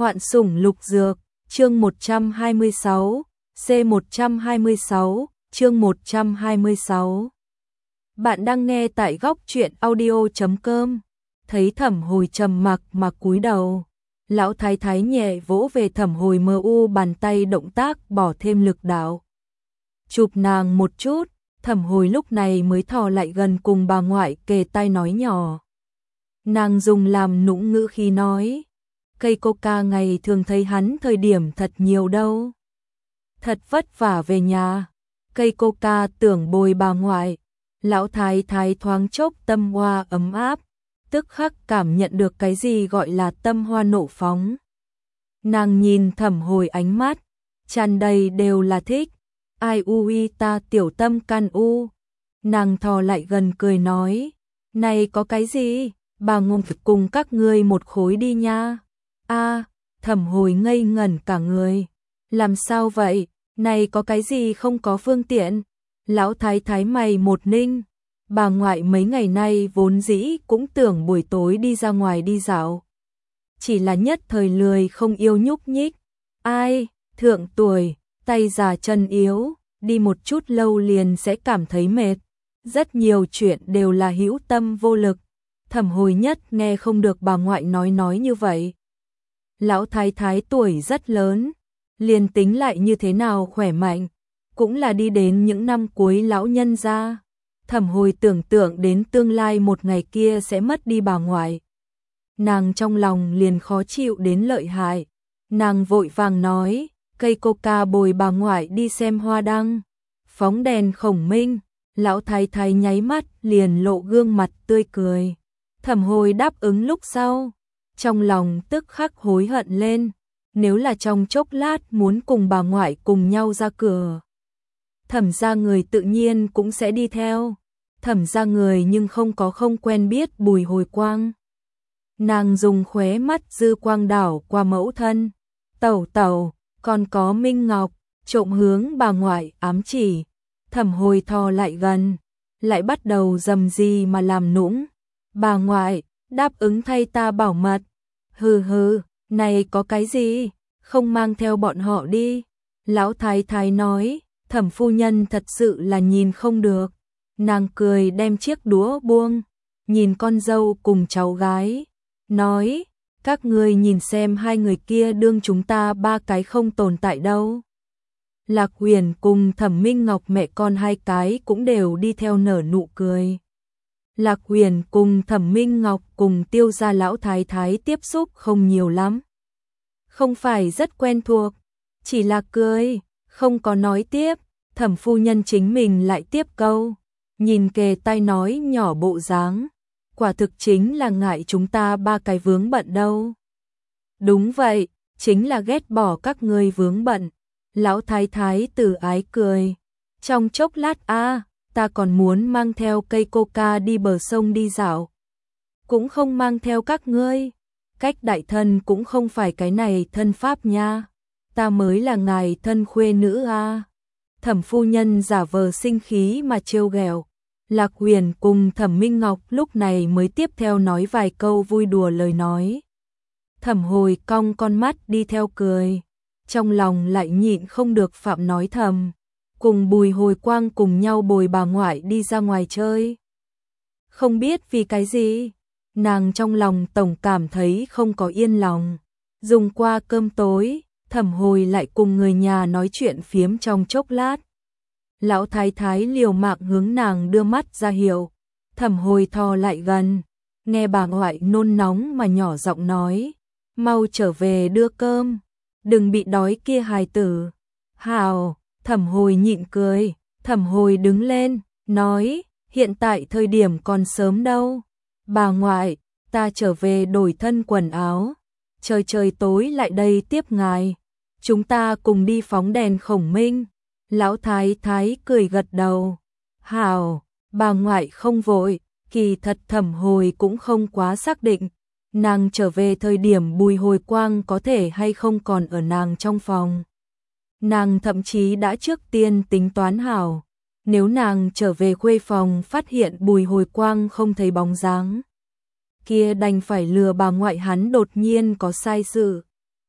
Hoạn sủng lục dược, chương 126, C126, chương 126. Bạn đang nghe tại góc truyện audio.com. Thấy Thẩm Hồi trầm mặc mà cúi đầu, lão thái thái nhẹ vỗ về Thẩm Hồi mờ u, bàn tay động tác bỏ thêm lực đạo. Chụp nàng một chút, Thẩm Hồi lúc này mới thò lại gần cùng bà ngoại kề tai nói nhỏ. Nàng dùng làm nũng ngữ khi nói, cây coca ngày thường thấy hắn thời điểm thật nhiều đâu. Thật vất vả về nhà, cây coca tưởng bồi bà ngoại. Lão thái thái thoáng chốc tâm hoa ấm áp, tức khắc cảm nhận được cái gì gọi là tâm hoa nộ phóng. Nàng nhìn Thẩm Hồi ánh mắt, tràn đầy đều là thích. Ai ui ta tiểu tâm can u. Nàng thò lại gần cười nói, này có cái gì, bà ngôn cùng các ngươi một khối đi nha. A, Thẩm Hồi ngây ngẩn cả người. Làm sao vậy, này có cái gì không có phương tiện. Lão thái thái mày một ninh, bà ngoại mấy ngày nay vốn dĩ cũng tưởng buổi tối đi ra ngoài đi dạo. Chỉ là nhất thời lười không yêu nhúc nhích. Ai, thượng tuổi, tay già chân yếu, đi một chút lâu liền sẽ cảm thấy mệt. Rất nhiều chuyện đều là hữu tâm vô lực. Thẩm Hồi nhất nghe không được bà ngoại nói như vậy. Lão thái thái tuổi rất lớn, liền tính lại như thế nào khỏe mạnh, cũng là đi đến những năm cuối lão nhân gia. Thẩm Hồi tưởng tượng đến tương lai một ngày kia sẽ mất đi bà ngoại. Nàng trong lòng liền khó chịu đến lợi hại. Nàng vội vàng nói, cây coca bồi bà ngoại đi xem hoa đăng. Phóng đèn khổng minh, lão thái thái nháy mắt liền lộ gương mặt tươi cười. Thẩm Hồi đáp ứng lúc sau, trong lòng tức khắc hối hận lên. Nếu là trong chốc lát muốn cùng bà ngoại cùng nhau ra cửa, Thẩm gia người tự nhiên cũng sẽ đi theo. Thẩm gia người nhưng không quen biết Bùi Hồi Quang. Nàng dùng khóe mắt dư quang đảo qua mẫu thân, tẩu tẩu, còn có Minh Ngọc, trộm hướng bà ngoại ám chỉ. Thẩm Hồi thò lại gần, lại bắt đầu dầm gì mà làm nũng. Bà ngoại, đáp ứng thay ta bảo mật. Hừ hừ, này có cái gì, không mang theo bọn họ đi. Lão thái thái nói, Thẩm phu nhân thật sự là nhìn không được. Nàng cười đem chiếc đũa buông, nhìn con dâu cùng cháu gái, nói, các ngươi nhìn xem hai người kia đương chúng ta ba cái không tồn tại đâu. Lạc Huyền cùng Thẩm Minh Ngọc mẹ con hai cái cũng đều đi theo nở nụ cười. Lạc Huyền cùng Thẩm Minh Ngọc cùng Tiêu gia lão thái thái tiếp xúc không nhiều lắm. Không phải rất quen thuộc, chỉ là cười, không có nói tiếp. Thẩm phu nhân chính mình lại tiếp câu, nhìn kề tai nói nhỏ bộ dáng, quả thực chính là ngại chúng ta ba cái vướng bận đâu. Đúng vậy, chính là ghét bỏ các ngươi vướng bận. Lão thái thái từ ái cười, trong chốc lát ta còn muốn mang theo cây coca đi bờ sông đi dạo. Cũng không mang theo các ngươi, cách đại thân cũng không phải cái này thân pháp nha. Ta mới là ngài thân khuê nữ a. Thẩm phu nhân giả vờ sinh khí mà trêu ghẹo. Lạc Huyền cùng Thẩm Minh Ngọc lúc này mới tiếp theo nói vài câu vui đùa lời nói. Thẩm Hồi cong con mắt đi theo cười, trong lòng lại nhịn không được phạm nói thầm, cùng Bùi Hồi Quang cùng nhau bồi bà ngoại đi ra ngoài chơi. Không biết vì cái gì, nàng trong lòng tổng cảm thấy không có yên lòng. Dùng qua cơm tối, Thẩm Hồi lại cùng người nhà nói chuyện phiếm trong chốc lát. Lão thái thái liều mạng hướng nàng đưa mắt ra hiệu. Thẩm Hồi thò lại gần, nghe bà ngoại nôn nóng mà nhỏ giọng nói, mau trở về đưa cơm, đừng bị đói kia hài tử. Hào, Thẩm Hồi nhịn cười. Thẩm Hồi đứng lên, nói, hiện tại thời điểm còn sớm đâu. Bà ngoại, ta trở về đổi thân quần áo, trời tối lại đây tiếp ngài. Chúng ta cùng đi phóng đèn khổng minh. Lão thái thái cười gật đầu. Hào, bà ngoại không vội, kỳ thật Thẩm Hồi cũng không quá xác định. Nàng trở về thời điểm Bùi Hồi Quang có thể hay không còn ở nàng trong phòng. Nàng thậm chí đã trước tiên tính toán hảo. Nếu nàng trở về khuê phòng phát hiện Bùi Hồi Quang không thấy bóng dáng, kia đành phải lừa bà ngoại hắn đột nhiên có sai sự.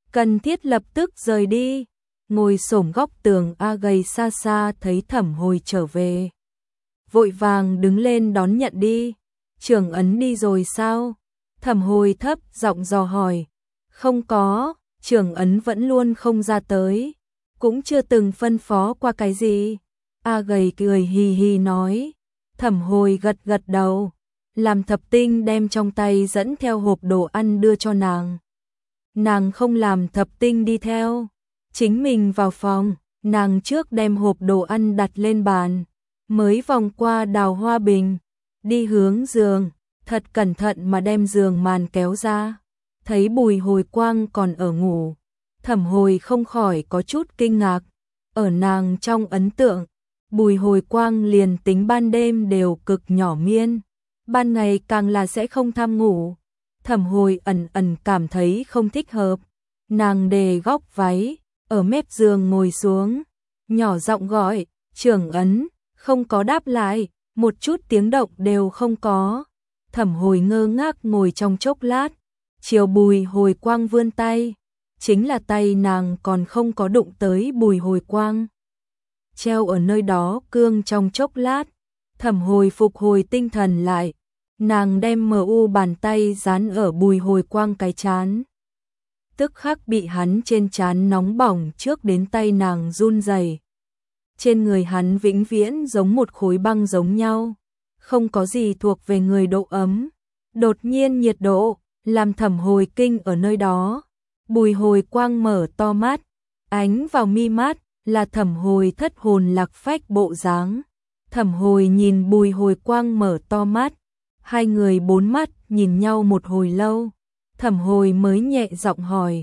cần thiết lập tức rời đi. Ngồi xổm góc tường A Gầy xa xa thấy Thẩm Hồi trở về. Vội vàng đứng lên đón nhận đi. Trưởng ấn đi rồi sao? Thẩm Hồi thấp giọng dò hỏi. Không có, trưởng ấn vẫn luôn không ra tới. Cũng chưa từng phân phó qua cái gì. A Gầy cười hì hì nói. Thẩm Hồi gật gật đầu. Làm Thập Tinh đem trong tay dẫn theo hộp đồ ăn đưa cho nàng. Nàng không làm Thập Tinh đi theo. Chính mình vào phòng, nàng trước đem hộp đồ ăn đặt lên bàn. Mới vòng qua Đào Hoa Bình. Đi hướng giường, thật cẩn thận mà đem giường màn kéo ra. Thấy Bùi Hồi Quang còn ở ngủ. Thẩm Hồi không khỏi có chút kinh ngạc. Ở nàng trong ấn tượng, Bùi Hồi Quang liền tính ban đêm đều cực nhỏ miên. Ban ngày càng là sẽ không tham ngủ. Thẩm Hồi ẩn ẩn cảm thấy không thích hợp. Nàng đề góc váy, ở mép giường ngồi xuống. Nhỏ giọng gọi, trưởng ấn, không có đáp lại, một chút tiếng động đều không có. Thẩm Hồi ngơ ngác ngồi trong chốc lát. Chiều Bùi Hồi Quang vươn tay. Chính là tay nàng còn không có đụng tới Bùi Hồi Quang. Treo ở nơi đó cương trong chốc lát. Thẩm Hồi phục hồi tinh thần lại. Nàng đem MU bàn tay dán ở Bùi Hồi Quang cái trán. Tức khắc bị hắn trên trán nóng bỏng trước đến tay nàng run rẩy. Trên người hắn vĩnh viễn giống một khối băng giống nhau. Không có gì thuộc về người độ ấm. Đột nhiên nhiệt độ, làm Thẩm Hồi kinh ở nơi đó. Bùi Hồi Quang mở to mắt. Ánh vào mi mắt, là Thẩm Hồi thất hồn lạc phách bộ dáng. Thẩm Hồi nhìn Bùi Hồi Quang mở to mắt. Hai người bốn mắt nhìn nhau một hồi lâu. Thẩm Hồi mới nhẹ giọng hỏi.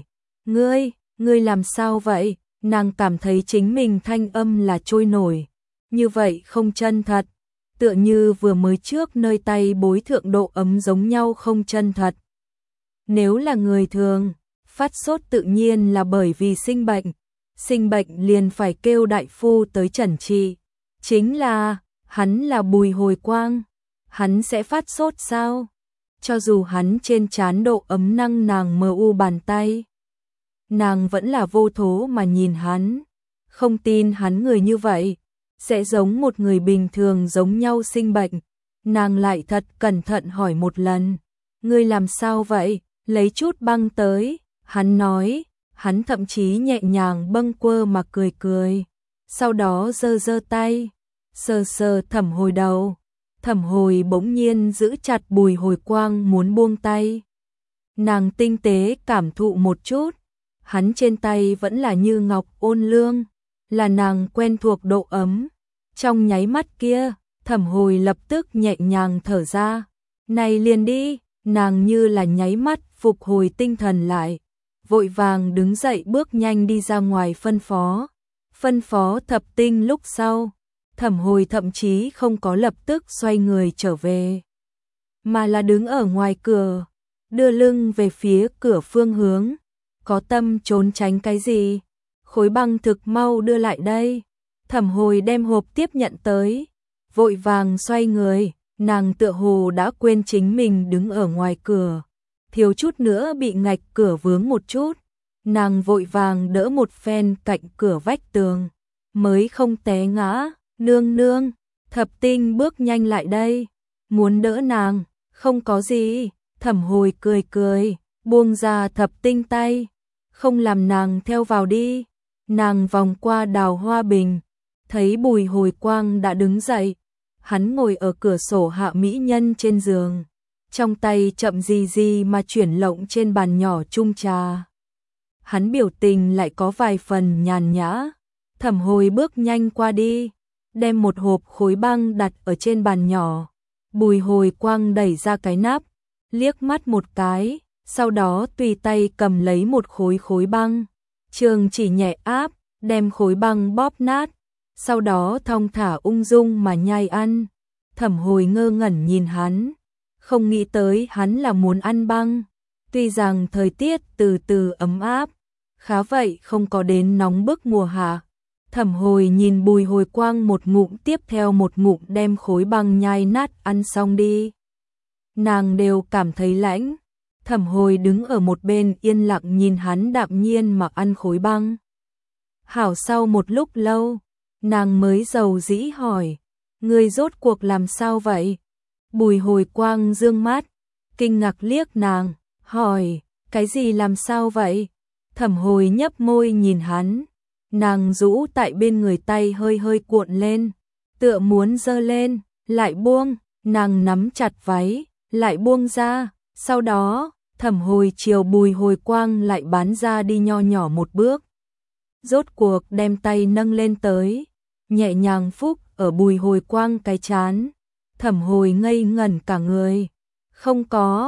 Ngươi làm sao vậy? Nàng cảm thấy chính mình thanh âm là trôi nổi. Như vậy không chân thật. Tựa như vừa mới trước nơi tay bối thượng độ ấm giống nhau không chân thật. Nếu là người thường, phát sốt tự nhiên là bởi vì sinh bệnh. Sinh bệnh liền phải kêu đại phu tới chẩn trị. Chính là, hắn là Bùi Hồi Quang. Hắn sẽ phát sốt sao? Cho dù hắn trên trán độ ấm năng nàng MU bàn tay. Nàng vẫn là vô thố mà nhìn hắn. Không tin hắn người như vậy. Sẽ giống một người bình thường giống nhau sinh bệnh. Nàng lại thật cẩn thận hỏi một lần. Ngươi làm sao vậy? Lấy chút băng tới. Hắn nói. Hắn thậm chí nhẹ nhàng bâng quơ mà cười cười. Sau đó giơ giơ tay. Sờ sờ Thẩm Hồi đầu. Thẩm Hồi bỗng nhiên giữ chặt Bùi Hồi Quang muốn buông tay. Nàng tinh tế cảm thụ một chút. Hắn trên tay vẫn là như ngọc ôn lương. Là nàng quen thuộc độ ấm. Trong nháy mắt kia, Thẩm Hồi lập tức nhẹ nhàng thở ra. Này liền đi, nàng như là nháy mắt phục hồi tinh thần lại. Vội vàng đứng dậy bước nhanh đi ra ngoài phân phó. Phân phó Thập Tinh lúc sau. Thẩm Hồi thậm chí không có lập tức xoay người trở về. Mà là đứng ở ngoài cửa. Đưa lưng về phía cửa phương hướng. Có tâm trốn tránh cái gì? Khối băng thực mau đưa lại đây. Thẩm Hồi đem hộp tiếp nhận tới. Vội vàng xoay người. Nàng tựa hồ đã quên chính mình đứng ở ngoài cửa. Thiếu chút nữa bị ngạch cửa vướng một chút. Nàng vội vàng đỡ một phen cạnh cửa vách tường. Mới không té ngã. Nương nương. Thập Tinh bước nhanh lại đây. Muốn đỡ nàng. Không có gì. Thẩm Hồi cười cười. Buông ra Thập Tinh tay. Không làm nàng theo vào đi. Nàng vòng qua Đào Hoa Bình. Thấy Bùi Hồi Quang đã đứng dậy. Hắn ngồi ở cửa sổ hạ mỹ nhân trên giường. Trong tay chậm gì gì mà chuyển lộng trên bàn nhỏ chung trà. Hắn biểu tình lại có vài phần nhàn nhã. Thẩm Hồi bước nhanh qua đi. Đem một hộp khối băng đặt ở trên bàn nhỏ. Bùi Hồi Quang đẩy ra cái nắp. Liếc mắt một cái. Sau đó tùy tay cầm lấy một khối băng. Trường chỉ nhẹ áp. Đem khối băng bóp nát. Sau đó thong thả ung dung mà nhai ăn. Thẩm Hồi ngơ ngẩn nhìn hắn. Không nghĩ tới hắn là muốn ăn băng. Tuy rằng thời tiết từ từ ấm áp. Khá vậy không có đến nóng bức mùa hạ. Thẩm Hồi nhìn Bùi Hồi Quang một ngụm tiếp theo một ngụm đem khối băng nhai nát ăn xong đi. Nàng đều cảm thấy lãnh. Thẩm Hồi đứng ở một bên yên lặng nhìn hắn đạm nhiên mà ăn khối băng. Hảo sau một lúc lâu, nàng mới dầu dĩ hỏi, ngươi rốt cuộc làm sao vậy? Bùi Hồi Quang dương mắt, kinh ngạc liếc nàng, hỏi, cái gì làm sao vậy? Thẩm Hồi nhấp môi nhìn hắn, nàng rũ tại bên người tay hơi hơi cuộn lên, tựa muốn giơ lên, lại buông, nàng nắm chặt váy, lại buông ra, sau đó, Thẩm Hồi chiều Bùi Hồi Quang lại bán ra đi nho nhỏ một bước. Rốt cuộc đem tay nâng lên tới, nhẹ nhàng phúc ở Bùi Hồi Quang cái chán. Thẩm Hồi ngây ngẩn cả người, không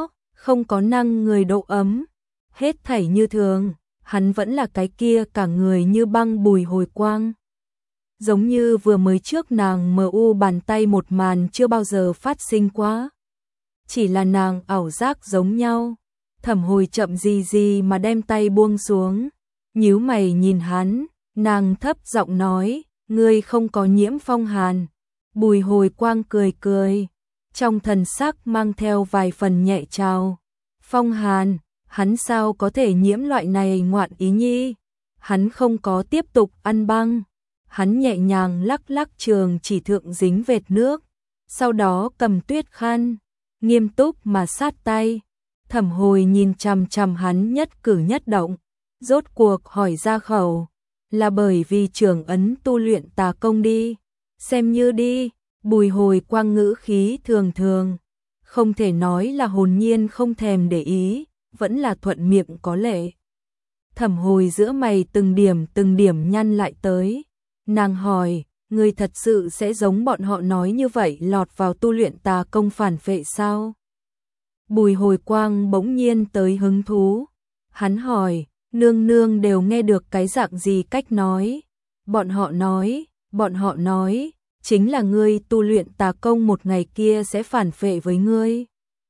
có năng người độ ấm, hết thảy như thường, hắn vẫn là cái kia cả người như băng Bùi Hồi Quang. Giống như vừa mới trước nàng mờ u bàn tay một màn chưa bao giờ phát sinh quá. Chỉ là nàng ảo giác giống nhau. Thẩm Hồi chậm gì mà đem tay buông xuống, nhíu mày nhìn hắn, nàng thấp giọng nói, ngươi không có nhiễm phong hàn. Bùi Hồi Quang cười cười, trong thần sắc mang theo vài phần nhẹ trào. Phong hàn, hắn sao có thể nhiễm loại này ngoạn ý nhi? Hắn không có tiếp tục ăn băng. Hắn nhẹ nhàng lắc lắc trường chỉ thượng dính vệt nước, sau đó cầm tuyết khăn, nghiêm túc mà sát tay. Thẩm Hồi nhìn chằm chằm hắn nhất cử nhất động, rốt cuộc hỏi ra khẩu, là bởi vì trưởng ấn tu luyện tà công đi, xem như đi. Bùi Hồi Quang ngữ khí thường thường, không thể nói là hồn nhiên không thèm để ý, vẫn là thuận miệng có lệ. Thẩm Hồi giữa mày từng điểm nhăn lại tới, nàng hỏi, ngươi thật sự sẽ giống bọn họ nói như vậy lọt vào tu luyện tà công phản phệ sao? Bùi Hồi Quang bỗng nhiên tới hứng thú, hắn hỏi, nương nương đều nghe được cái dạng gì cách nói? Bọn họ nói, chính là ngươi tu luyện tà công một ngày kia sẽ phản phệ với ngươi.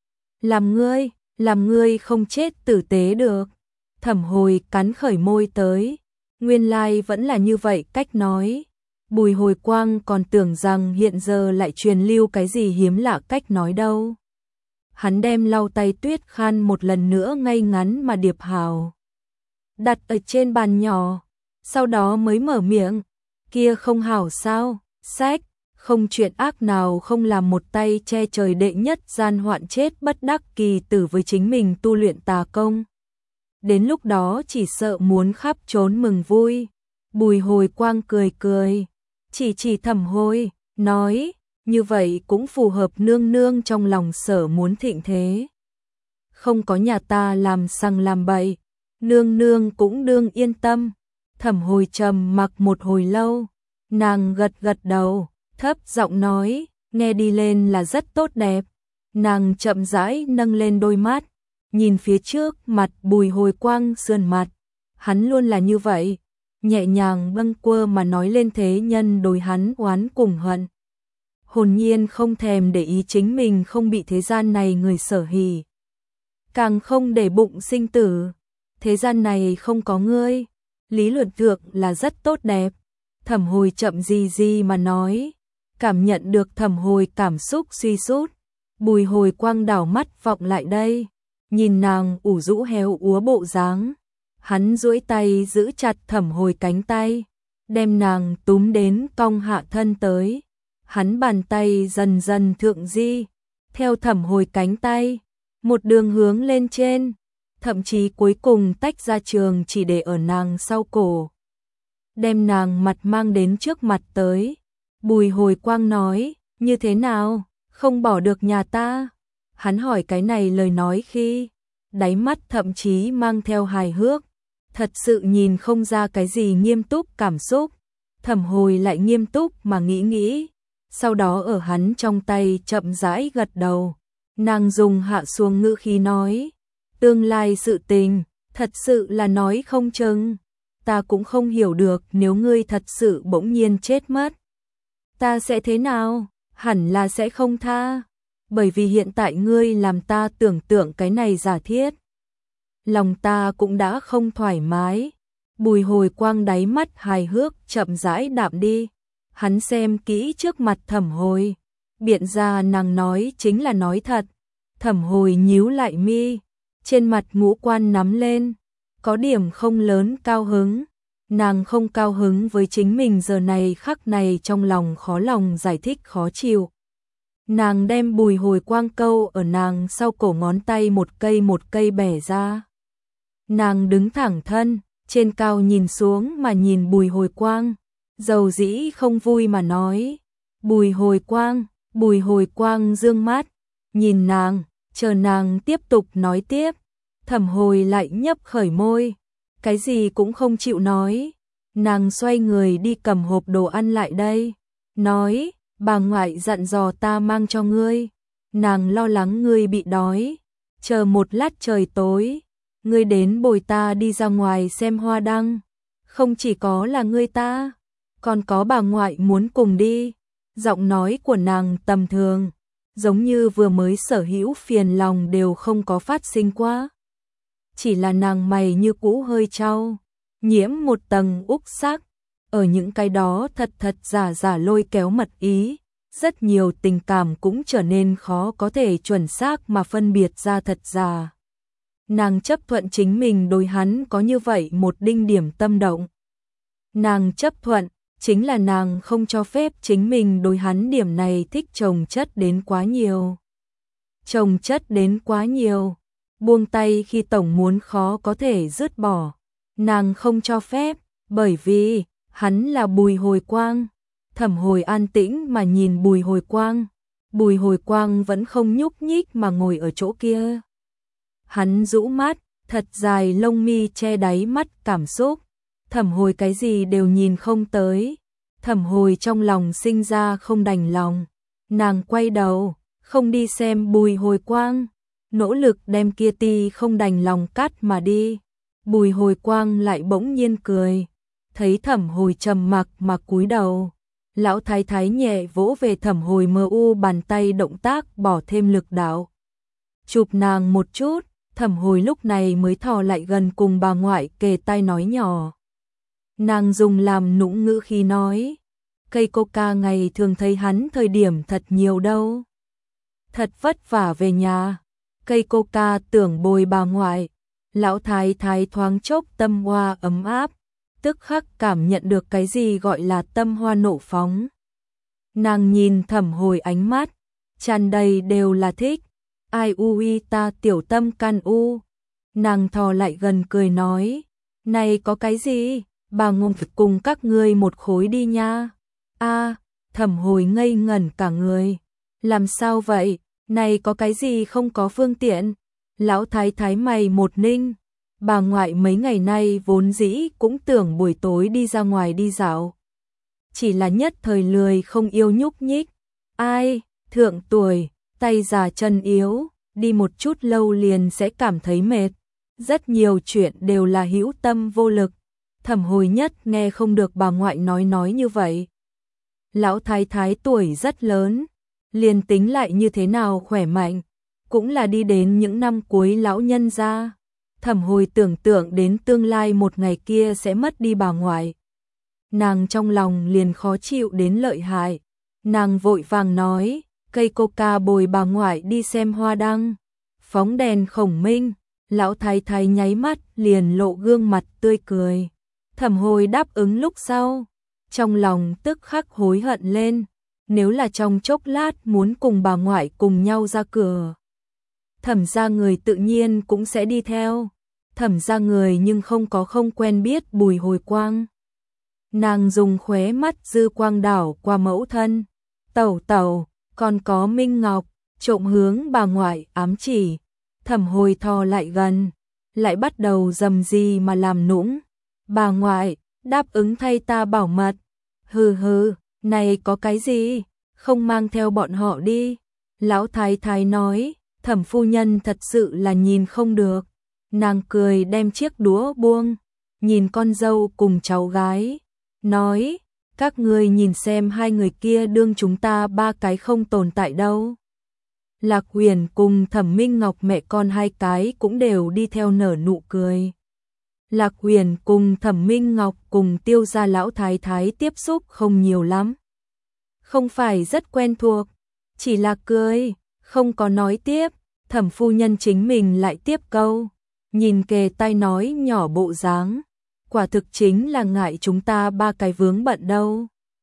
Làm ngươi không chết tử tế được. Thẩm Hồi cắn khởi môi tới, nguyên lai vẫn là như vậy cách nói. Bùi Hồi Quang còn tưởng rằng hiện giờ lại truyền lưu cái gì hiếm lạ cách nói đâu. Hắn đem lau tay tuyết khăn một lần nữa ngay ngắn mà điệp hào, đặt ở trên bàn nhỏ, sau đó mới mở miệng, kia không hảo sao? Sách, không chuyện ác nào không làm một tay che trời đệ nhất gian hoạn chết bất đắc kỳ tử với chính mình tu luyện tà công. Đến lúc đó chỉ sợ muốn khắp trốn mừng vui. Bùi Hồi Quang cười cười, chỉ Thẩm Hồi, nói, như vậy cũng phù hợp nương nương trong lòng sở muốn thịnh thế. Không có nhà ta làm sằng làm bậy, nương nương cũng đương yên tâm. Thẩm Hồi trầm mặc một hồi lâu, nàng gật đầu, thấp giọng nói, nghe đi lên là rất tốt đẹp. Nàng chậm rãi nâng lên đôi mắt, nhìn phía trước mặt Bùi Hồi Quang sườn mặt, hắn luôn là như vậy, nhẹ nhàng bâng quơ mà nói lên thế nhân đối hắn oán cùng hận. Hồn nhiên không thèm để ý chính mình không bị thế gian này người sở hỉ, càng không để bụng sinh tử. Thế gian này không có ngươi, lý luận thượng là rất tốt đẹp. Thẩm Hồi chậm gì mà nói, cảm nhận được Thẩm Hồi cảm xúc suy sút. Bùi Hồi Quang đảo mắt vọng lại đây, nhìn nàng ủ rũ héo úa bộ dáng, hắn duỗi tay giữ chặt Thẩm Hồi cánh tay, đem nàng túm đến cong hạ thân tới. Hắn bàn tay dần dần thượng di, theo Thẩm Hồi cánh tay, một đường hướng lên trên, thậm chí cuối cùng tách ra trường chỉ để ở nàng sau cổ, đem nàng mặt mang đến trước mặt tới. Bùi Hồi Quang nói, như thế nào, không bỏ được nhà ta? Hắn hỏi cái này lời nói khi, đáy mắt thậm chí mang theo hài hước, thật sự nhìn không ra cái gì nghiêm túc cảm xúc. Thẩm Hồi lại nghiêm túc mà nghĩ, sau đó ở hắn trong tay chậm rãi gật đầu. Nàng dùng hạ xuống ngữ khí nói, tương lai sự tình, thật sự là nói không chừng. Ta cũng không hiểu được nếu ngươi thật sự bỗng nhiên chết mất, ta sẽ thế nào? Hẳn là sẽ không tha, bởi vì hiện tại ngươi làm ta tưởng tượng cái này giả thiết, lòng ta cũng đã không thoải mái. Bùi Hồi Quang đáy mắt hài hước chậm rãi đạm đi, hắn xem kỹ trước mặt Thẩm Hồi, biện ra nàng nói chính là nói thật. Thẩm Hồi nhíu lại mi, trên mặt ngũ quan nắm lên, có điểm không lớn cao hứng. Nàng không cao hứng với chính mình giờ này khắc này, trong lòng khó lòng giải thích khó chịu. Nàng đem Bùi Hồi Quang câu ở nàng sau cổ ngón tay một cây bẻ ra. Nàng đứng thẳng thân, trên cao nhìn xuống mà nhìn Bùi Hồi Quang, dầu dĩ không vui mà nói, Bùi Hồi Quang dương mắt, nhìn nàng, chờ nàng tiếp tục nói tiếp. Thẩm Hồi lại nhấp khởi môi, cái gì cũng không chịu nói. Nàng xoay người đi cầm hộp đồ ăn lại đây, nói, bà ngoại dặn dò ta mang cho ngươi, nàng lo lắng ngươi bị đói, chờ một lát trời tối, ngươi đến bồi ta đi ra ngoài xem hoa đăng, không chỉ có là ngươi ta, còn có bà ngoại muốn cùng đi. Giọng nói của nàng tầm thường, giống như vừa mới sở hữu phiền lòng đều không có phát sinh qua. Chỉ là nàng mày như cũ hơi trao, nhiễm một tầng úc sắc, ở những cái đó thật giả lôi kéo mật ý, rất nhiều tình cảm cũng trở nên khó có thể chuẩn xác mà phân biệt ra thật giả. Nàng chấp thuận chính mình đối hắn có như vậy một đinh điểm tâm động. Nàng chấp thuận, chính là nàng không cho phép chính mình đối hắn điểm này thích chồng chất đến quá nhiều. Chồng chất đến quá nhiều, buông tay khi tổng muốn khó có thể dứt bỏ. Nàng không cho phép, bởi vì hắn là Bùi Hồi Quang. Thẩm Hồi an tĩnh mà nhìn Bùi Hồi Quang. Bùi Hồi Quang vẫn không nhúc nhích mà ngồi ở chỗ kia. Hắn rũ mắt, thật dài lông mi che đáy mắt cảm xúc. Thẩm Hồi cái gì đều nhìn không tới. Thẩm Hồi trong lòng sinh ra không đành lòng. Nàng quay đầu, không đi xem Bùi Hồi Quang, nỗ lực đem kia ti không đành lòng cắt mà đi. Bùi Hồi Quang lại bỗng nhiên cười, thấy Thẩm Hồi trầm mặc mà cúi đầu. Lão thái thái nhẹ vỗ về Thẩm Hồi mờ u bàn tay, động tác bỏ thêm lực đạo. Chụp nàng một chút, Thẩm Hồi lúc này mới thò lại gần cùng bà ngoại kề tai nói nhỏ. Nàng dùng làm nũng ngữ khi nói, cây coca ngày thường thấy hắn thời điểm thật nhiều đâu. Thật vất vả về nhà, cây coca tưởng bồi bà ngoại. Lão thái thái thoáng chốc tâm hoa ấm áp, tức khắc cảm nhận được cái gì gọi là tâm hoa nộ phóng. Nàng nhìn Thẩm Hồi ánh mắt, tràn đầy đều là thích. Ai ui ta tiểu tâm can u. Nàng thò lại gần cười nói, này có cái gì, bà ngông cùng các ngươi một khối đi nha. A, Thẩm Hồi ngây ngẩn cả người. Làm sao vậy, này có cái gì không có phương tiện. Lão thái thái mày một ninh, bà ngoại mấy ngày nay vốn dĩ cũng tưởng buổi tối đi ra ngoài đi dạo. Chỉ là nhất thời lười không yêu nhúc nhích. Ai, thượng tuổi, tay già chân yếu, đi một chút lâu liền sẽ cảm thấy mệt. Rất nhiều chuyện đều là hữu tâm vô lực. Thẩm Hồi nhất nghe không được bà ngoại nói như vậy. Lão thái thái tuổi rất lớn, liền tính lại như thế nào khỏe mạnh, cũng là đi đến những năm cuối lão nhân gia. Thẩm Hồi tưởng tượng đến tương lai một ngày kia sẽ mất đi bà ngoại. Nàng trong lòng liền khó chịu đến lợi hại. Nàng vội vàng nói, cây coca bồi bà ngoại đi xem hoa đăng. Phóng đèn khổng minh, lão thái thái nháy mắt liền lộ gương mặt tươi cười. Thẩm Hồi đáp ứng lúc sau, trong lòng tức khắc hối hận lên. Nếu là trong chốc lát muốn cùng bà ngoại cùng nhau ra cửa, Thẩm gia người tự nhiên cũng sẽ đi theo. Thẩm gia người nhưng không quen biết Bùi Hồi Quang. Nàng dùng khóe mắt dư quang đảo qua mẫu thân, tẩu tẩu, còn có Minh Ngọc, trộm hướng bà ngoại ám chỉ. Thẩm Hồi thò lại gần, lại bắt đầu rầm rì mà làm nũng. Bà ngoại, đáp ứng thay ta bảo mật. Hừ hừ, này có cái gì, không mang theo bọn họ đi. Lão thái thái nói, Thẩm phu nhân thật sự là nhìn không được. Nàng cười đem chiếc đũa buông, nhìn con dâu cùng cháu gái, nói, các ngươi nhìn xem hai người kia đương chúng ta ba cái không tồn tại đâu. Lạc Huyền cùng Thẩm Minh Ngọc mẹ con hai cái cũng đều đi theo nở nụ cười. Lạc Huyền cùng Thẩm Minh Ngọc cùng Tiêu gia lão thái thái tiếp xúc không nhiều lắm. Không phải rất quen thuộc, chỉ là cười, không có nói tiếp. Thẩm phu nhân chính mình lại tiếp câu, nhìn kề tai nói nhỏ bộ dáng, quả thực chính là ngại chúng ta ba cái vướng bận đâu.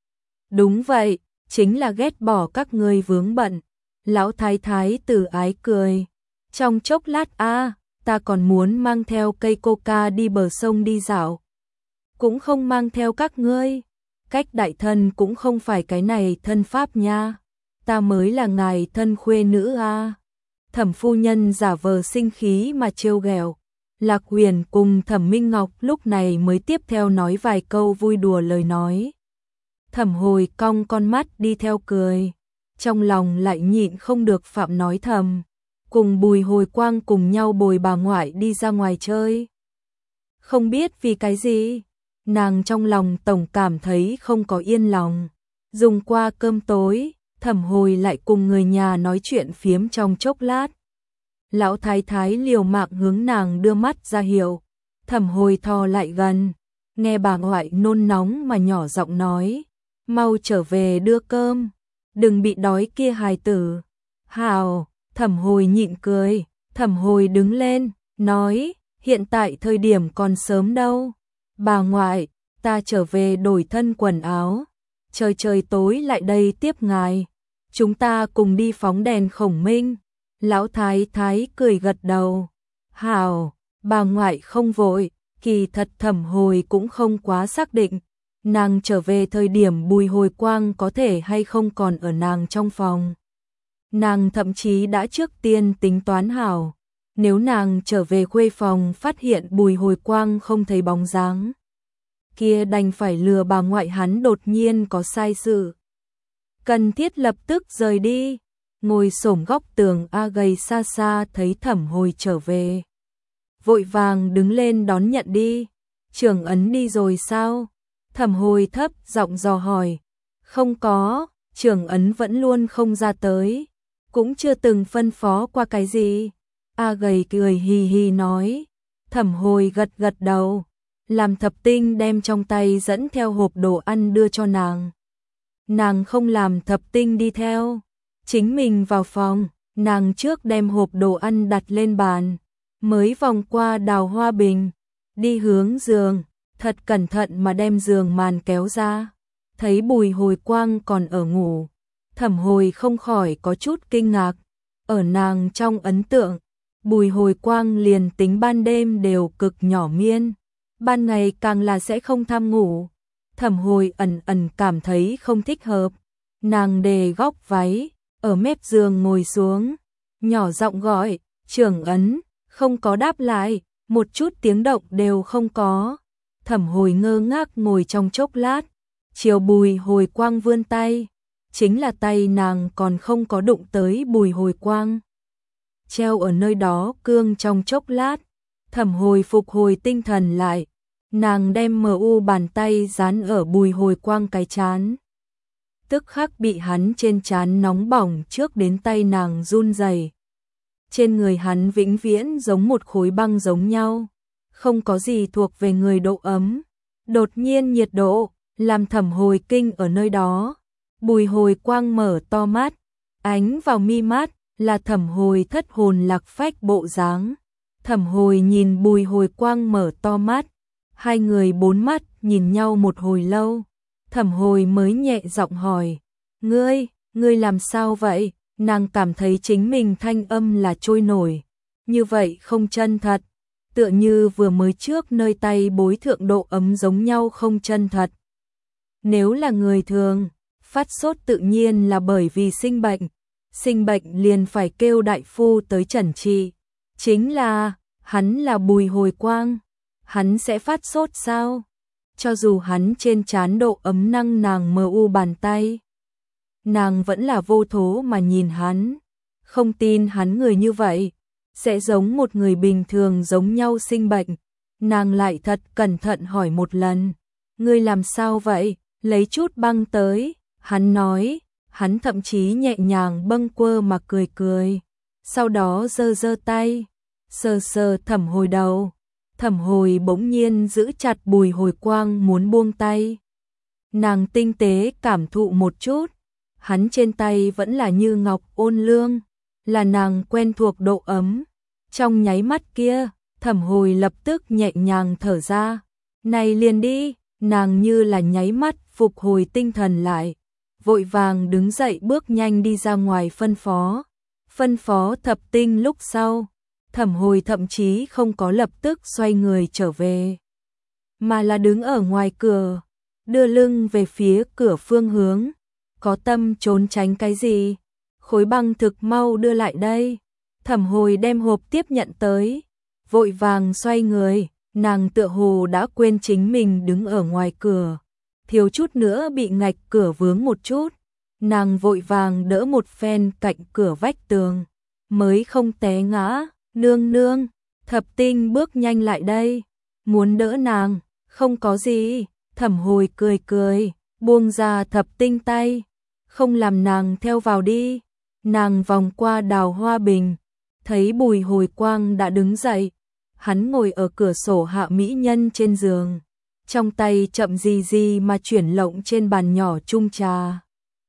Đúng vậy, chính là ghét bỏ các ngươi vướng bận. Lão thái thái từ ái cười. Trong chốc lát ta còn muốn mang theo cây coca đi bờ sông đi dạo. Cũng không mang theo các ngươi. Cách đại thân cũng không phải cái này thân pháp nha. Ta mới là ngài thân khuê nữ Thẩm phu nhân giả vờ sinh khí mà trêu ghẹo. Lạc Huyền cùng Thẩm Minh Ngọc lúc này mới tiếp theo nói vài câu vui đùa lời nói. Thẩm Hồi cong con mắt đi theo cười, trong lòng lại nhịn không được phạm nói thầm, cùng Bùi Hồi Quang cùng nhau bồi bà ngoại đi ra ngoài chơi. Không biết vì cái gì, nàng trong lòng tổng cảm thấy không có yên lòng. Dùng qua cơm tối, Thẩm Hồi lại cùng người nhà nói chuyện phiếm trong chốc lát. Lão thái thái liều mạng hướng nàng đưa mắt ra hiệu. Thẩm Hồi thò lại gần, nghe bà ngoại nôn nóng mà nhỏ giọng nói, mau trở về đưa cơm, đừng bị đói kia hài tử. Hào, Thẩm Hồi nhịn cười. Thẩm Hồi đứng lên, nói, hiện tại thời điểm còn sớm đâu. Bà ngoại, ta trở về đổi thân quần áo, trời tối lại đây tiếp ngài. Chúng ta cùng đi phóng đèn khổng minh. Lão thái thái cười gật đầu. Hào, bà ngoại không vội, kỳ thật Thẩm Hồi cũng không quá xác định. Nàng trở về thời điểm Bùi Hồi Quang có thể hay không còn ở nàng trong phòng. Nàng thậm chí đã trước tiên tính toán hảo, nếu nàng trở về khuê phòng phát hiện Bùi Hồi Quang không thấy bóng dáng, kia đành phải lừa bà ngoại hắn đột nhiên có sai sự. Cần thiết lập tức rời đi, ngồi xổm góc tường gầy xa xa thấy Thẩm Hồi trở về. Vội vàng đứng lên đón nhận đi, Trưởng ấn đi rồi sao? Thẩm Hồi thấp giọng dò hỏi. Không có, Trưởng ấn vẫn luôn không ra tới, cũng chưa từng phân phó qua cái gì. Gầy cười hì hì nói. Thẩm Hồi gật gật đầu, làm Thập Tinh đem trong tay dẫn theo hộp đồ ăn đưa cho nàng. Nàng không làm Thập Tinh đi theo, chính mình vào phòng, nàng trước đem hộp đồ ăn đặt lên bàn, mới vòng qua Đào Hoa Bình, đi hướng giường, thật cẩn thận mà đem giường màn kéo ra, thấy Bùi Hồi Quang còn ở ngủ. Thẩm Hồi không khỏi có chút kinh ngạc, ở nàng trong ấn tượng, Bùi Hồi Quang liền tính ban đêm đều cực nhỏ miên, ban ngày càng là sẽ không tham ngủ. Thẩm Hồi ẩn ẩn cảm thấy không thích hợp, nàng đề góc váy, ở mép giường ngồi xuống, nhỏ giọng gọi, Trưởng ấn, không có đáp lại, một chút tiếng động đều không có. Thẩm Hồi ngơ ngác ngồi trong chốc lát, chiều Bùi Hồi Quang vươn tay, chính là tay nàng còn không có đụng tới Bùi Hồi Quang. Treo ở nơi đó cương trong chốc lát, Thẩm Hồi phục hồi tinh thần lại, nàng đem bàn tay dán ở Bùi Hồi Quang cái trán. Tức khắc bị hắn trên trán nóng bỏng trước đến tay nàng run rẩy. Trên người hắn vĩnh viễn giống một khối băng giống nhau, không có gì thuộc về người độ ấm. Đột nhiên nhiệt độ làm Thẩm Hồi kinh ở nơi đó. Bùi Hồi Quang mở to mắt, ánh vào mi mắt là Thẩm Hồi thất hồn lạc phách bộ dáng. Thẩm Hồi nhìn Bùi Hồi Quang mở to mắt, hai người bốn mắt nhìn nhau một hồi lâu. Thẩm Hồi mới nhẹ giọng hỏi, ngươi làm sao vậy? Nàng cảm thấy chính mình thanh âm là trôi nổi, như vậy không chân thật, tựa như vừa mới trước nơi tay bối thượng độ ấm giống nhau không chân thật. Nếu là người thường, phát sốt tự nhiên là bởi vì sinh bệnh liền phải kêu đại phu tới chẩn trị. Chính là, hắn là Bùi Hồi Quang, hắn sẽ phát sốt sao? Cho dù hắn trên trán độ ấm năng nàng bàn tay, nàng vẫn là vô thố mà nhìn hắn, không tin hắn người như vậy sẽ giống một người bình thường giống nhau sinh bệnh. Nàng lại thật cẩn thận hỏi một lần, ngươi làm sao vậy? Lấy chút băng tới. Hắn nói, hắn thậm chí nhẹ nhàng bâng quơ mà cười cười, sau đó giơ tay, sờ Thẩm Hồi đầu. Thẩm Hồi bỗng nhiên giữ chặt Bùi Hồi Quang muốn buông tay. Nàng tinh tế cảm thụ một chút, hắn trên tay vẫn là như ngọc ôn lương, là nàng quen thuộc độ ấm. Trong nháy mắt kia, Thẩm Hồi lập tức nhẹ nhàng thở ra. Này liền đi, nàng như là nháy mắt phục hồi tinh thần lại, vội vàng đứng dậy bước nhanh đi ra ngoài phân phó Thập Tinh. Lúc sau, Thẩm Hồi thậm chí không có lập tức xoay người trở về, mà là đứng ở ngoài cửa, đưa lưng về phía cửa phương hướng. Có tâm trốn tránh cái gì? Khối băng thực mau đưa lại đây. Thẩm Hồi đem hộp tiếp nhận tới, vội vàng xoay người, nàng tựa hồ đã quên chính mình đứng ở ngoài cửa, thiếu chút nữa bị ngạch cửa vướng một chút. Nàng vội vàng đỡ một phen cạnh cửa vách tường, mới không té ngã. Nương nương, Thập Tinh bước nhanh lại đây, muốn đỡ nàng. Không có gì. Thẩm Hồi cười cười, buông ra Thập Tinh tay, không làm nàng theo vào đi. Nàng vòng qua Đào Hoa Bình, thấy Bùi Hồi Quang đã đứng dậy. Hắn ngồi ở cửa sổ hạ mỹ nhân trên giường, trong tay chậm gì mà chuyển lộng trên bàn nhỏ chung trà.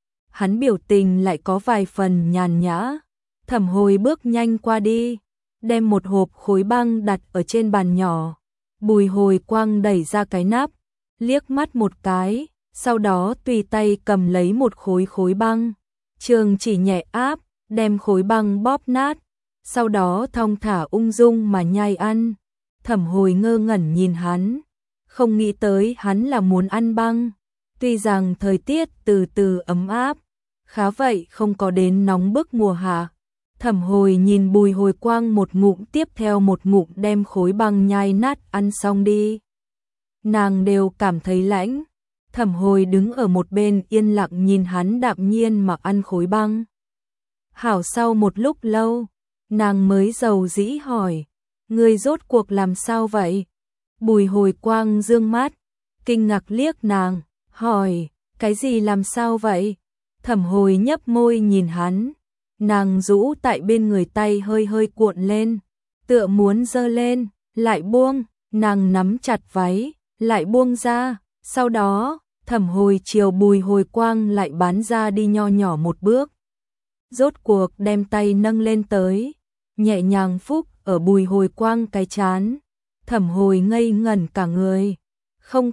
Hắn biểu tình lại có vài phần nhàn nhã. Thẩm Hồi bước nhanh qua đi, đem một hộp khối băng đặt ở trên bàn nhỏ. Bùi Hồi Quang đẩy ra cái nắp, liếc mắt một cái, sau đó tùy tay cầm lấy một khối băng, trường chỉ nhẹ áp, đem khối băng bóp nát, sau đó thong thả ung dung mà nhai ăn. Thẩm Hồi ngơ ngẩn nhìn hắn, không nghĩ tới hắn là muốn ăn băng. Tuy rằng thời tiết từ từ ấm áp, khá vậy không có đến nóng bức mùa hạ. Thẩm Hồi nhìn Bùi Hồi Quang một ngụm tiếp theo một ngụm đem khối băng nhai nát ăn xong đi. Nàng đều cảm thấy lãnh. Thẩm Hồi đứng ở một bên yên lặng nhìn hắn đạm nhiên mà ăn khối băng. Hảo, sau một lúc lâu, nàng mới dầu dĩ hỏi, ngươi rốt cuộc làm sao vậy? Bùi Hồi Quang dương mắt, kinh ngạc liếc nàng, hỏi, cái gì làm sao vậy? Thẩm Hồi nhấp môi nhìn hắn, nàng rũ tại bên người tay hơi hơi cuộn lên, tựa muốn giơ lên, lại buông, nàng nắm chặt váy, lại buông ra, sau đó, Thẩm Hồi chiều Bùi Hồi Quang lại bán ra đi nho nhỏ một bước. Rốt cuộc đem tay nâng lên tới, nhẹ nhàng phúc ở Bùi Hồi Quang cái chán. Thẩm Hồi ngây ngẩn cả người, không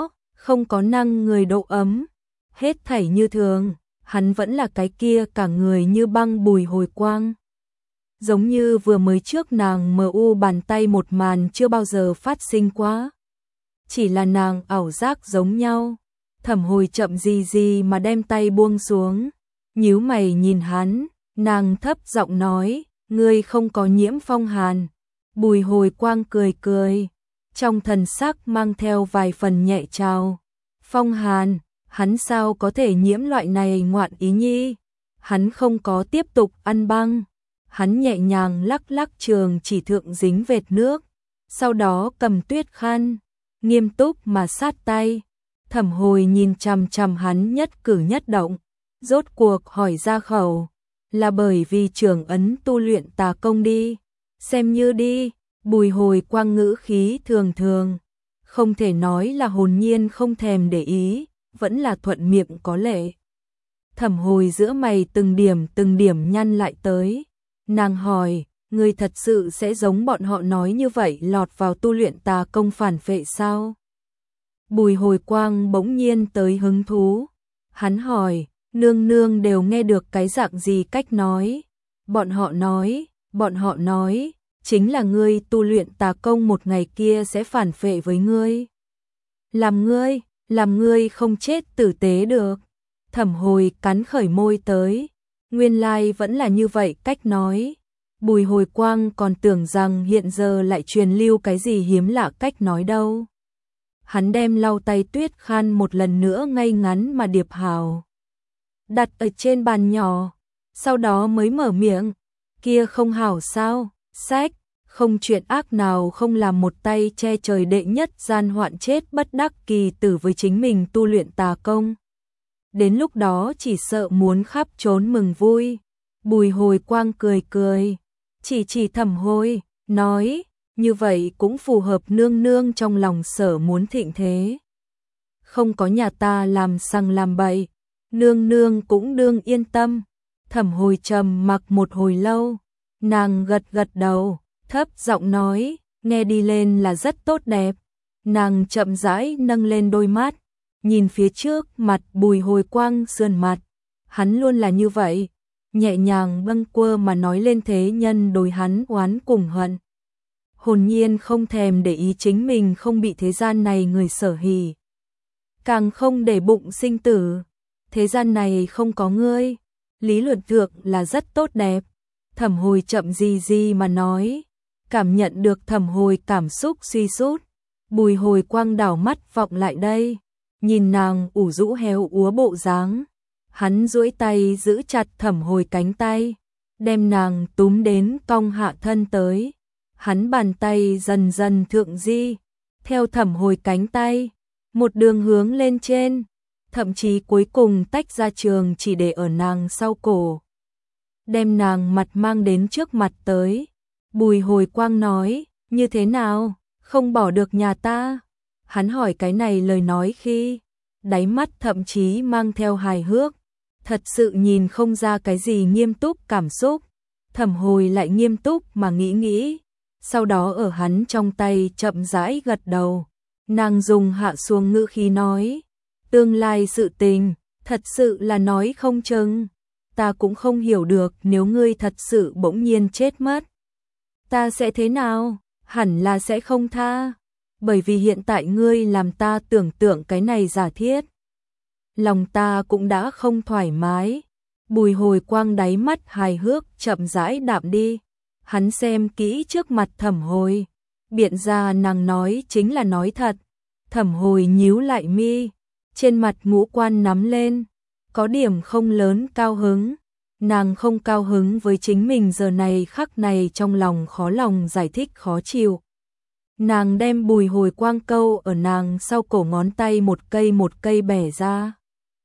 có năng người độ ấm, hết thảy như thường, hắn vẫn là cái kia cả người như băng Bùi Hồi Quang. Giống như vừa mới trước nàng mờ u bàn tay một màn chưa bao giờ phát sinh quá. Chỉ là nàng ảo giác giống nhau. Thẩm Hồi chậm gì mà đem tay buông xuống, nhíu mày nhìn hắn, nàng thấp giọng nói, ngươi không có nhiễm phong hàn. Bùi Hồi Quang cười cười, trong thần sắc mang theo vài phần nhẹ trào. Phong hàn, hắn sao có thể nhiễm loại này ngoạn ý nhi? Hắn không có tiếp tục ăn băng. Hắn nhẹ nhàng lắc lắc trường chỉ thượng dính vệt nước, sau đó cầm tuyết khăn, nghiêm túc mà sát tay. Thẩm Hồi nhìn chằm chằm hắn nhất cử nhất động, rốt cuộc hỏi ra khẩu, là bởi vì trưởng ấn tu luyện tà công đi, xem như đi. Bùi Hồi Quang ngữ khí thường thường, không thể nói là hồn nhiên không thèm để ý, vẫn là thuận miệng có lệ. Thẩm Hồi giữa mày từng điểm nhăn lại tới, nàng hỏi, ngươi thật sự sẽ giống bọn họ nói như vậy lọt vào tu luyện tà công phản phệ sao? Bùi Hồi Quang bỗng nhiên tới hứng thú, hắn hỏi, nương nương đều nghe được cái dạng gì cách nói? Bọn họ nói, chính là ngươi tu luyện tà công một ngày kia sẽ phản phệ với ngươi. Làm ngươi không chết tử tế được. Thẩm Hồi cắn khởi môi tới, nguyên lai vẫn là như vậy cách nói. Bùi Hồi Quang còn tưởng rằng hiện giờ lại truyền lưu cái gì hiếm lạ cách nói đâu. Hắn đem lau tay tuyết khăn một lần nữa ngay ngắn mà điệp hào, đặt ở trên bàn nhỏ, sau đó mới mở miệng, kia không hảo sao? Sách, không chuyện ác nào không làm một tay che trời đệ nhất gian hoạn chết bất đắc kỳ tử với chính mình tu luyện tà công. Đến lúc đó chỉ sợ muốn khắp trốn mừng vui. Bùi Hồi Quang cười cười, chỉ Thẩm Hồi, nói, như vậy cũng phù hợp nương nương trong lòng sở muốn thịnh thế. Không có nhà ta làm sằng làm bậy, nương nương cũng đương yên tâm. Thẩm Hồi trầm mặc một hồi lâu, nàng gật gật đầu, thấp giọng nói, nghe đi lên là rất tốt đẹp. Nàng chậm rãi nâng lên đôi mắt, nhìn phía trước mặt Bùi Hồi Quang sườn mặt. Hắn luôn là như vậy, nhẹ nhàng bâng quơ mà nói lên thế nhân đối hắn oán cùng hận. Hồn nhiên không thèm để ý chính mình không bị thế gian này người sở hỉ. Càng không để bụng sinh tử. Thế gian này không có ngươi, lý luận thượng là rất tốt đẹp. Thẩm Hồi chậm gì gì mà nói, cảm nhận được Thẩm Hồi cảm xúc suy sút. Bùi Hồi Quang đảo mắt vọng lại đây, nhìn nàng ủ rũ héo úa bộ dáng. Hắn duỗi tay giữ chặt Thẩm Hồi cánh tay, đem nàng túm đến cong hạ thân tới. Hắn bàn tay dần dần thượng di, theo Thẩm Hồi cánh tay, một đường hướng lên trên, thậm chí cuối cùng tách ra trường chỉ để ở nàng sau cổ. Đem nàng mặt mang đến trước mặt tới. Bùi Hồi Quang nói, như thế nào, không bỏ được nhà ta? Hắn hỏi cái này lời nói khi, đáy mắt thậm chí mang theo hài hước, thật sự nhìn không ra cái gì nghiêm túc cảm xúc. Thẩm Hồi lại nghiêm túc mà nghĩ, sau đó ở hắn trong tay chậm rãi gật đầu. Nàng dùng hạ xuống ngữ khí nói, tương lai sự tình, thật sự là nói không chừng. Ta cũng không hiểu được nếu ngươi thật sự bỗng nhiên chết mất, ta sẽ thế nào? Hẳn là sẽ không tha, bởi vì hiện tại ngươi làm ta tưởng tượng cái này giả thiết. Lòng ta cũng đã không thoải mái. Bùi Hồi Quang đáy mắt hài hước chậm rãi đạm đi. Hắn xem kỹ trước mặt Thẩm Hồi, biện ra nàng nói chính là nói thật. Thẩm Hồi nhíu lại mi, trên mặt ngũ quan nắm lên, có điểm không lớn cao hứng. Nàng không cao hứng với chính mình giờ này khắc này trong lòng khó lòng giải thích khó chịu. Nàng đem Bùi Hồi Quang câu ở nàng sau cổ ngón tay một cây bẻ ra.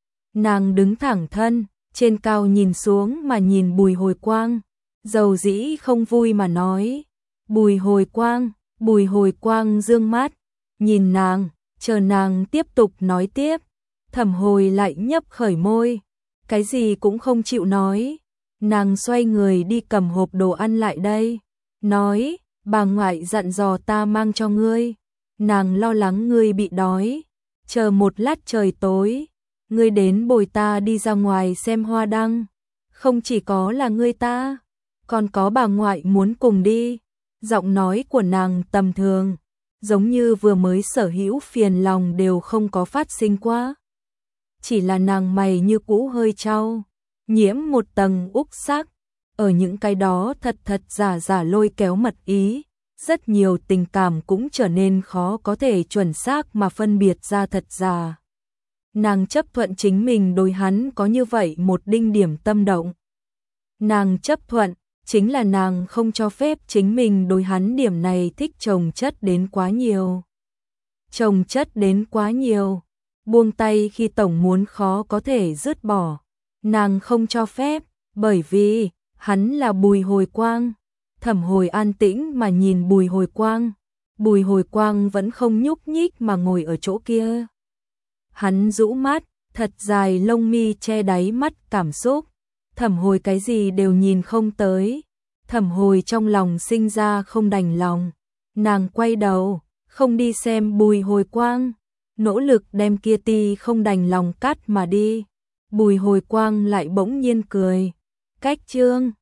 Nàng đứng thẳng thân, trên cao nhìn xuống mà nhìn Bùi Hồi Quang, dầu dĩ không vui mà nói, Bùi Hồi Quang dương mắt, nhìn nàng, chờ nàng tiếp tục nói tiếp. Thẩm Hồi lại nhấp khởi môi, cái gì cũng không chịu nói. Nàng xoay người đi cầm hộp đồ ăn lại đây, nói, bà ngoại dặn dò ta mang cho ngươi. Nàng lo lắng ngươi bị đói, chờ một lát trời tối, ngươi đến bồi ta đi ra ngoài xem hoa đăng. Không chỉ có là ngươi ta, còn có bà ngoại muốn cùng đi. Giọng nói của nàng tầm thường, giống như vừa mới sở hữu phiền lòng đều không có phát sinh qua. Chỉ là nàng mày như cũ hơi trao, nhiễm một tầng úc sắc, ở những cái đó thật giả lôi kéo mật ý, rất nhiều tình cảm cũng trở nên khó có thể chuẩn xác mà phân biệt ra thật giả. Nàng chấp thuận chính mình đối hắn có như vậy một đinh điểm tâm động. Nàng chấp thuận, chính là nàng không cho phép chính mình đối hắn điểm này thích chồng chất đến quá nhiều. Chồng chất đến quá nhiều, buông tay khi tổng muốn khó có thể dứt bỏ. Nàng không cho phép, bởi vì hắn là Bùi Hồi Quang. Thẩm Hồi an tĩnh mà nhìn Bùi Hồi Quang. Bùi Hồi Quang vẫn không nhúc nhích mà ngồi ở chỗ kia. Hắn rũ mắt, thật dài lông mi che đáy mắt cảm xúc. Thẩm Hồi cái gì đều nhìn không tới. Thẩm Hồi trong lòng sinh ra không đành lòng. Nàng quay đầu, không đi xem Bùi Hồi Quang, nỗ lực đem kia ti không đành lòng cắt mà đi. Bùi Hồi Quang lại bỗng nhiên cười. Cách chương